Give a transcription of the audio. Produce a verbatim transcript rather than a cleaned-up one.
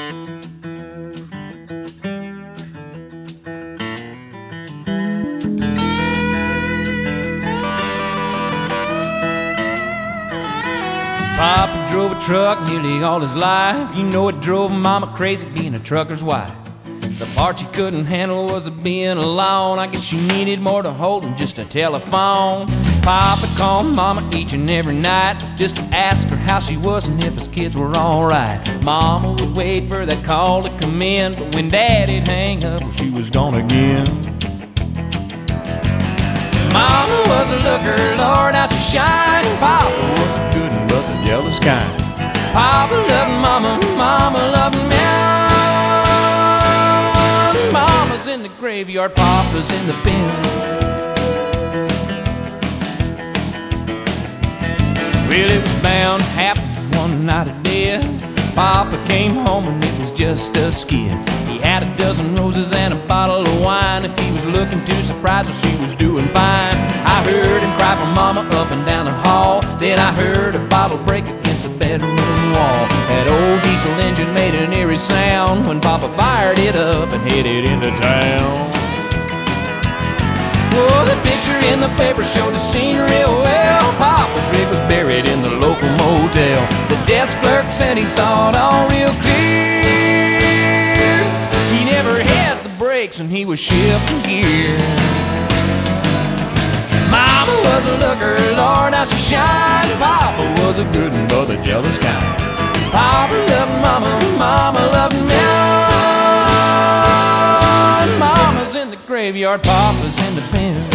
Papa drove a truck nearly all his life. You know it drove Mama crazy being a trucker's wife. The part she couldn't handle was being alone. I guess she needed more to hold than just a telephone. Papa called Mama each and every night just to ask her how she was and if his kids were alright. Mama would wait for that call to come in, but when Daddy'd hang up, well, she was gone again. Mama was a looker, Lord, how she shined. Papa was a good one, but the jealous kind. Papa loved Mama, Mama loved me. Mama's in the graveyard, Papa's in the bin. Well, it was bound to happen one night of death. Papa came home and it was just us kids. He had a dozen roses and a bottle of wine. If he was looking to surprise her, she was doing fine. I heard him cry for Mama up and down the hall. Then I heard a bottle break against the bedroom wall. That old diesel engine made an eerie sound when Papa fired it up and headed into town. Oh, the picture in the paper showed the scene real well. Papa's rig was buried in the local motel. The desk clerk said he saw it all real clear. He never hit the brakes and he was shifting gear. Mama was a looker, Lord, how she shined. Papa was a good one, but the jealous kind. Papa loved Mama, Mama loved me. Mama's in the graveyard, Papa's in the pen.